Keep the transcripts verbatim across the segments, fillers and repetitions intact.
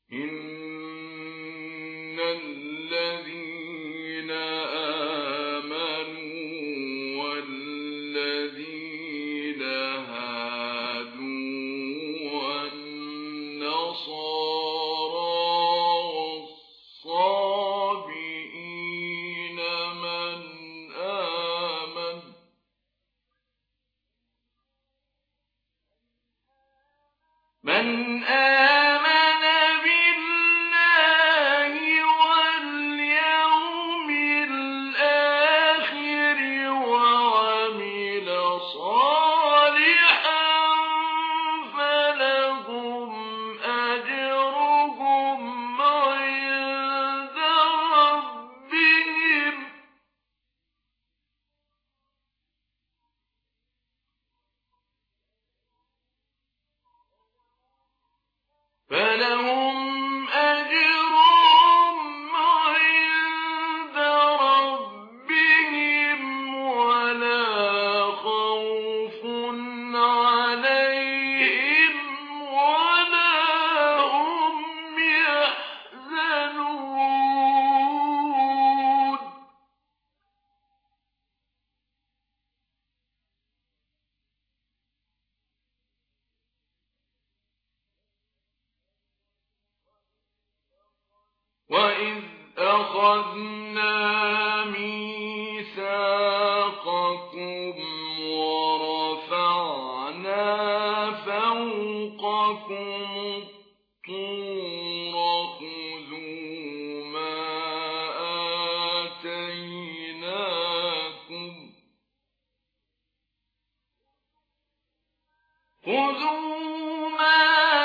إن الذين آمنوا والذين هادوا والنصارى والصابئين من آمن من آمن بالله واليوم الآخر وعمل صالحا فلهم أجرهم عند ربهم فلهم أجرهم عند ربهم ولا خوف عليهم ولا هم يحزنون وَإِذْ أَخَذْنَا مِيثَاقَكُمْ وَرَفَعْنَا فَوْقَكُمُ الطُّورَ خُذُوا مَا آتَيْنَاكُمْ خُذُوا مَا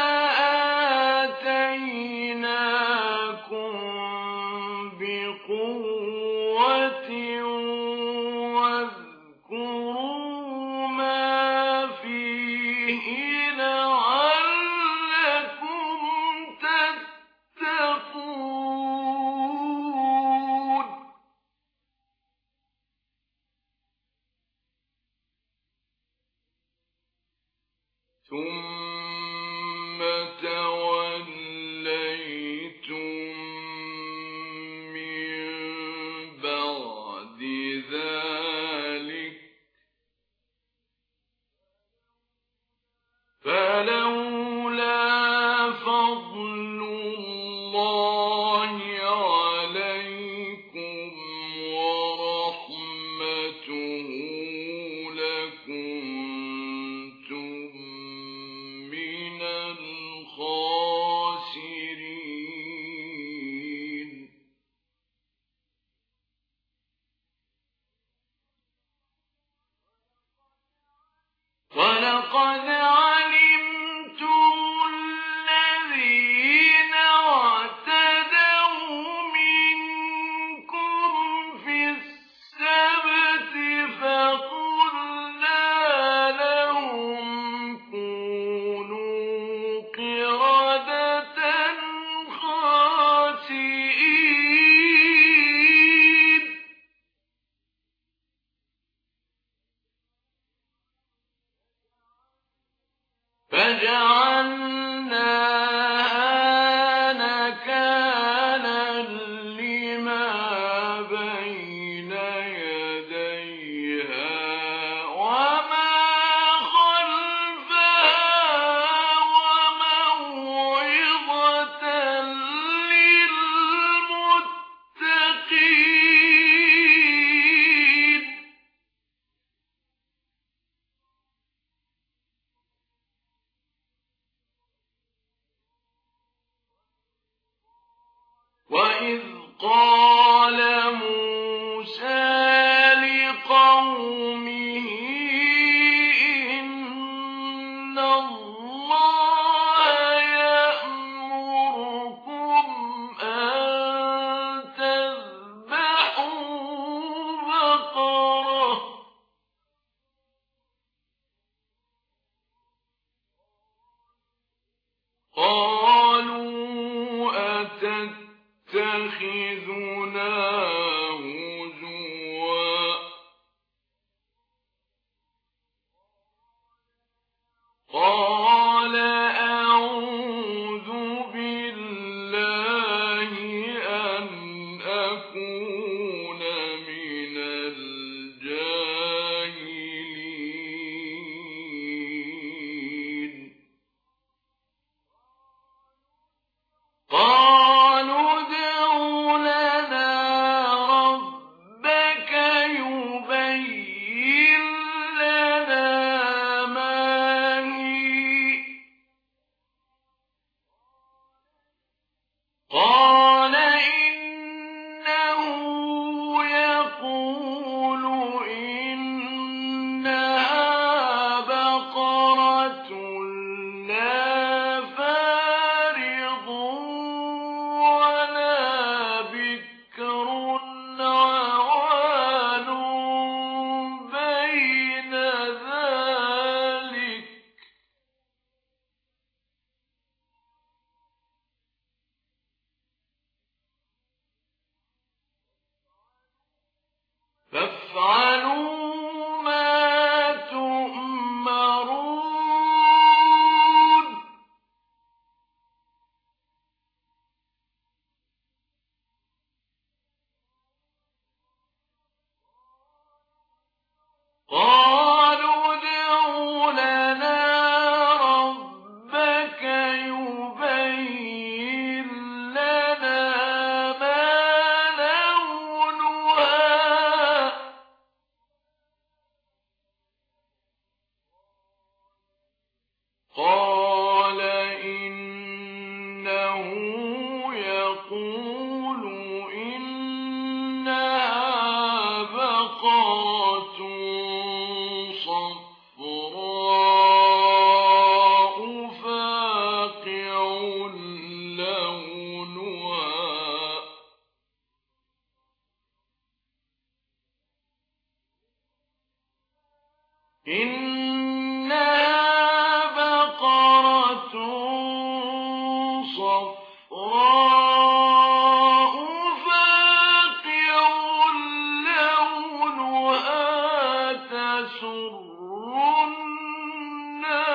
آتَيْنَاكُمْ بِقُوَّةٍ وَاذْكُرُوا مَا فِيهِ لَعَلَّكُمْ تَتَّقُونَ ثُمَّ تَوَلَّيْتُم مِّن بَعْدِ ذَلِكَ فَلَوْلَا فَضْلُ اللَّهِ عَلَيْكُمْ وَرَحْمَتُهُ لَكُنتُم مِّنَ الْخَاسِرِينَ وَلَقَدْ عَلِمْتُمُ الَّذِينَ اعْتَدَوْا مِنكُمْ فِي السَّبْتِ فَقُلْنَا لَهُمْ كُونُوا قِرَدَةً خَاسِئِينَ فَجَعَلْنَاهَا نَكَالًا لِّمَا بَيْنَ يَدَيْهَا وَمَا خَلْفَهَا وَمَوْعِظَةً لِّلْمُتَّقِينَ وَإِذْ قَالَ مُوسَىٰ لِقَوْمِهِ إِنَّ اللَّهَ يَأْمُرُكُمْ أَن تَذْبَحُوا بَقَرَةً قَالُوا أَتَتَّخِذُنَا هُزُوًا قَالَ أَعُوذُ بِاللَّهِ قال إنه يقول إنها بقرة صفراء فاقع لونها إنها بقرة صفراء فاقع لونها تسر الناظرين